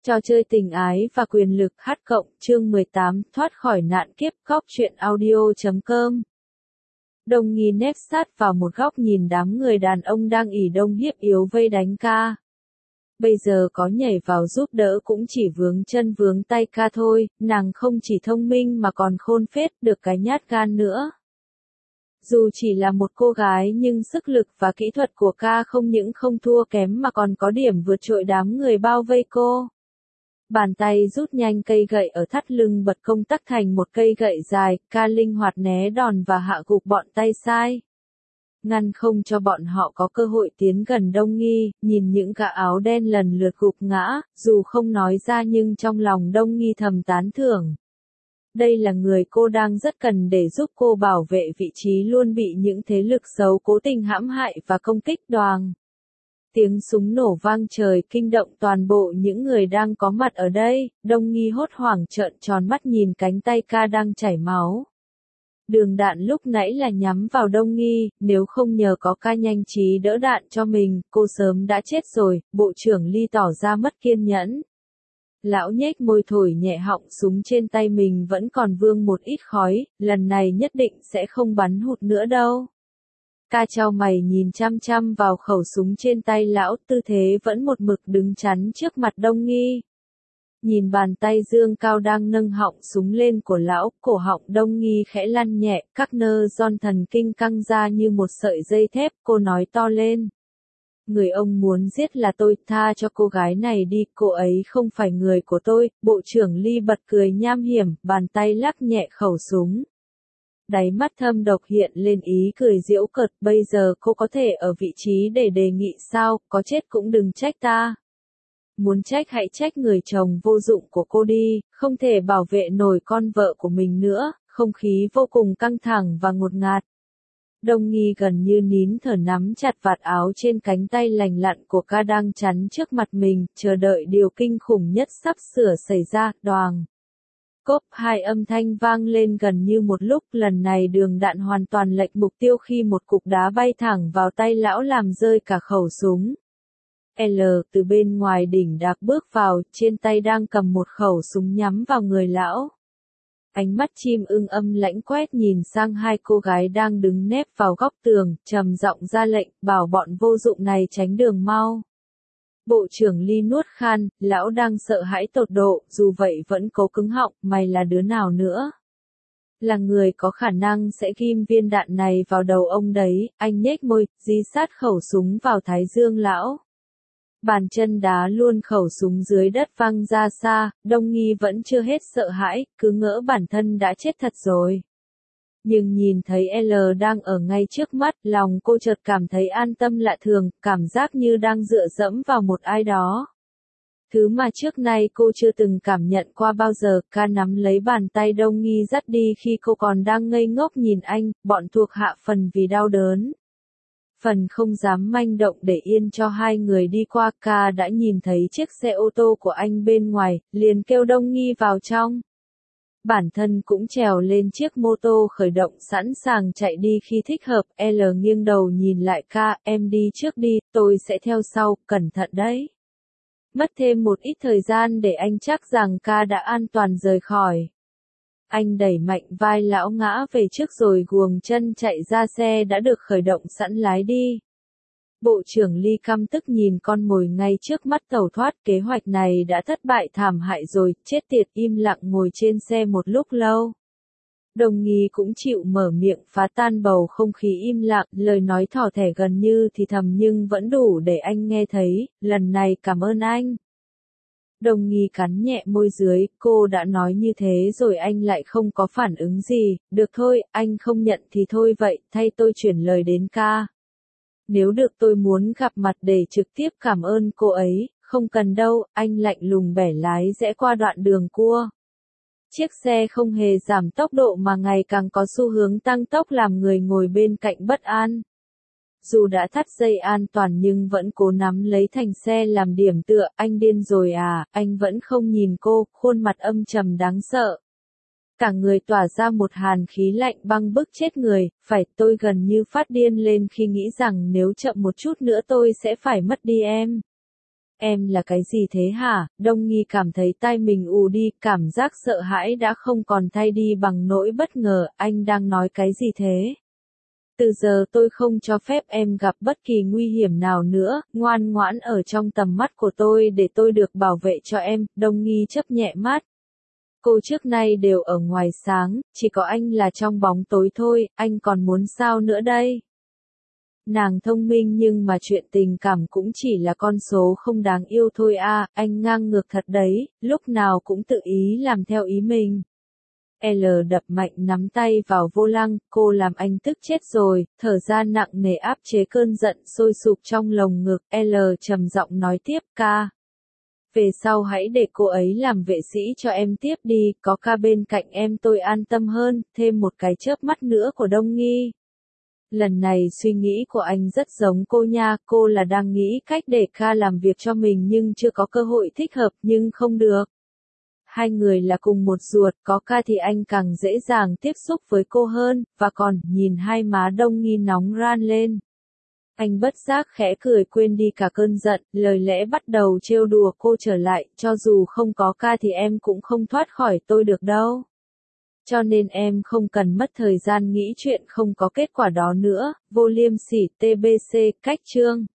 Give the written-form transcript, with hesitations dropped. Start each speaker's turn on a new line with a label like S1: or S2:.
S1: Trò chơi tình ái và quyền lực H cộng chương 18 thoát khỏi nạn kiếp góc truyện audio.com. Đông Nghi nép sát vào một góc nhìn đám người đàn ông đang ỉ đông hiếp yếu vây đánh ca. Bây giờ có nhảy vào giúp đỡ cũng chỉ vướng chân vướng tay ca thôi, nàng không chỉ thông minh mà còn khôn phết được cái nhát gan nữa. Dù chỉ là một cô gái nhưng sức lực và kỹ thuật của ca không những không thua kém mà còn có điểm vượt trội đám người bao vây cô. Bàn tay rút nhanh cây gậy ở thắt lưng bật công tắc thành một cây gậy dài, ca linh hoạt né đòn và hạ gục bọn tay sai. Ngăn không cho bọn họ có cơ hội tiến gần Đông Nghi, nhìn những gã áo đen lần lượt gục ngã, dù không nói ra nhưng trong lòng Đông Nghi thầm tán thưởng. Đây là người cô đang rất cần để giúp cô bảo vệ vị trí luôn bị những thế lực xấu cố tình hãm hại và công kích đoàng. Tiếng súng nổ vang trời kinh động toàn bộ những người đang có mặt ở đây, Đông Nghi hốt hoảng trợn tròn mắt nhìn cánh tay ca đang chảy máu. Đường đạn lúc nãy là nhắm vào Đông Nghi, nếu không nhờ có ca nhanh trí đỡ đạn cho mình, cô sớm đã chết rồi, Bộ trưởng Ly tỏ ra mất kiên nhẫn. Lão nhếch môi thổi nhẹ họng súng trên tay mình vẫn còn vương một ít khói, lần này nhất định sẽ không bắn hụt nữa đâu. Ca chau mày nhìn chăm chăm vào khẩu súng trên tay lão, tư thế vẫn một mực đứng chắn trước mặt Đông Nghi. Nhìn bàn tay dương cao đang nâng họng súng lên của lão, cổ họng Đông Nghi khẽ lăn nhẹ, các nơ giòn thần kinh căng ra như một sợi dây thép, cô nói to lên. Người ông muốn giết là tôi, tha cho cô gái này đi, cô ấy không phải người của tôi. Bộ trưởng Ly bật cười nham hiểm, bàn tay lắc nhẹ khẩu súng. Đáy mắt thâm độc hiện lên ý cười giễu cợt, bây giờ cô có thể ở vị trí để đề nghị sao, có chết cũng đừng trách ta. Muốn trách hãy trách người chồng vô dụng của cô đi, không thể bảo vệ nổi con vợ của mình nữa, không khí vô cùng căng thẳng và ngột ngạt. Đông Nghi gần như nín thở nắm chặt vạt áo trên cánh tay lành lặn của ca đang chắn trước mặt mình, chờ đợi điều kinh khủng nhất sắp sửa xảy ra, đoàng. Cốp hai âm thanh vang lên gần như một lúc, lần này đường đạn hoàn toàn lệch mục tiêu khi một cục đá bay thẳng vào tay lão làm rơi cả khẩu súng. L từ bên ngoài đỉnh đạc bước vào, trên tay đang cầm một khẩu súng nhắm vào người lão. Ánh mắt chim ưng âm lãnh quét nhìn sang hai cô gái đang đứng nép vào góc tường, trầm giọng ra lệnh, bảo bọn vô dụng này tránh đường mau. Bộ trưởng Ly nuốt khan, lão đang sợ hãi tột độ, dù vậy vẫn cố cứng họng, mày là đứa nào nữa? Là người có khả năng sẽ ghim viên đạn này vào đầu ông đấy, anh nhếch môi, dí sát khẩu súng vào thái dương lão. Bàn chân đá luôn khẩu súng dưới đất văng ra xa, Đông Nghi vẫn chưa hết sợ hãi, cứ ngỡ bản thân đã chết thật rồi. Nhưng nhìn thấy L đang ở ngay trước mắt, lòng cô chợt cảm thấy an tâm lạ thường, cảm giác như đang dựa dẫm vào một ai đó. Thứ mà trước nay cô chưa từng cảm nhận qua bao giờ, ca nắm lấy bàn tay Đông Nghi dắt đi khi cô còn đang ngây ngốc nhìn anh, bọn thuộc hạ phần vì đau đớn. Phần không dám manh động để yên cho hai người đi qua, ca đã nhìn thấy chiếc xe ô tô của anh bên ngoài, liền kêu Đông Nghi vào trong. Bản thân cũng trèo lên chiếc mô tô khởi động sẵn sàng chạy đi khi thích hợp, L nghiêng đầu nhìn lại ca, em đi trước đi, tôi sẽ theo sau, cẩn thận đấy. Mất thêm một ít thời gian để anh chắc rằng ca đã an toàn rời khỏi. Anh đẩy mạnh vai lão ngã về trước rồi guồng chân chạy ra xe đã được khởi động sẵn lái đi. Bộ trưởng Ly căm tức nhìn con mồi ngay trước mắt tẩu thoát, kế hoạch này đã thất bại thảm hại rồi, chết tiệt, im lặng ngồi trên xe một lúc lâu. Đông Nghi cũng chịu mở miệng phá tan bầu không khí im lặng, lời nói thỏ thẻ gần như thì thầm nhưng vẫn đủ để anh nghe thấy, lần này cảm ơn anh. Đông Nghi cắn nhẹ môi dưới, cô đã nói như thế rồi anh lại không có phản ứng gì, được thôi, anh không nhận thì thôi vậy, thay tôi chuyển lời đến ca. Nếu được tôi muốn gặp mặt để trực tiếp cảm ơn cô ấy, không cần đâu, anh lạnh lùng bẻ lái rẽ qua đoạn đường cua. Chiếc xe không hề giảm tốc độ mà ngày càng có xu hướng tăng tốc làm người ngồi bên cạnh bất an. Dù đã thắt dây an toàn nhưng vẫn cố nắm lấy thành xe làm điểm tựa, anh điên rồi à, anh vẫn không nhìn cô, khuôn mặt âm trầm đáng sợ. Cả người tỏa ra một hàn khí lạnh băng bức chết người, phải, tôi gần như phát điên lên khi nghĩ rằng nếu chậm một chút nữa tôi sẽ phải mất đi em. Em là cái gì thế hả? Đông Nghi cảm thấy tai mình ù đi, cảm giác sợ hãi đã không còn thay đi bằng nỗi bất ngờ, anh đang nói cái gì thế? Từ giờ tôi không cho phép em gặp bất kỳ nguy hiểm nào nữa, ngoan ngoãn ở trong tầm mắt của tôi để tôi được bảo vệ cho em, Đông Nghi chớp nhẹ mắt. Cô trước nay đều ở ngoài sáng, chỉ có anh là trong bóng tối thôi, anh còn muốn sao nữa đây? Nàng thông minh nhưng mà chuyện tình cảm cũng chỉ là con số không đáng yêu thôi à, anh ngang ngược thật đấy, lúc nào cũng tự ý làm theo ý mình. L đập mạnh nắm tay vào vô lăng, cô làm anh tức chết rồi, thở ra nặng nề áp chế cơn giận sôi sục trong lồng ngực, L trầm giọng nói tiếp, ca. Về sau hãy để cô ấy làm vệ sĩ cho em tiếp đi, có ca bên cạnh em tôi an tâm hơn, thêm một cái chớp mắt nữa của Đông Nghi. Lần này suy nghĩ của anh rất giống cô nha, cô là đang nghĩ cách để ca làm việc cho mình nhưng chưa có cơ hội thích hợp nhưng không được. Hai người là cùng một ruột, có ca thì anh càng dễ dàng tiếp xúc với cô hơn, và còn, nhìn hai má Đông Nghi nóng ran lên. Anh bất giác khẽ cười quên đi cả cơn giận, lời lẽ bắt đầu trêu đùa cô trở lại, cho dù không có ca thì em cũng không thoát khỏi tôi được đâu. Cho nên em không cần mất thời gian nghĩ chuyện không có kết quả đó nữa, vô liêm sỉ TBC, cách chương.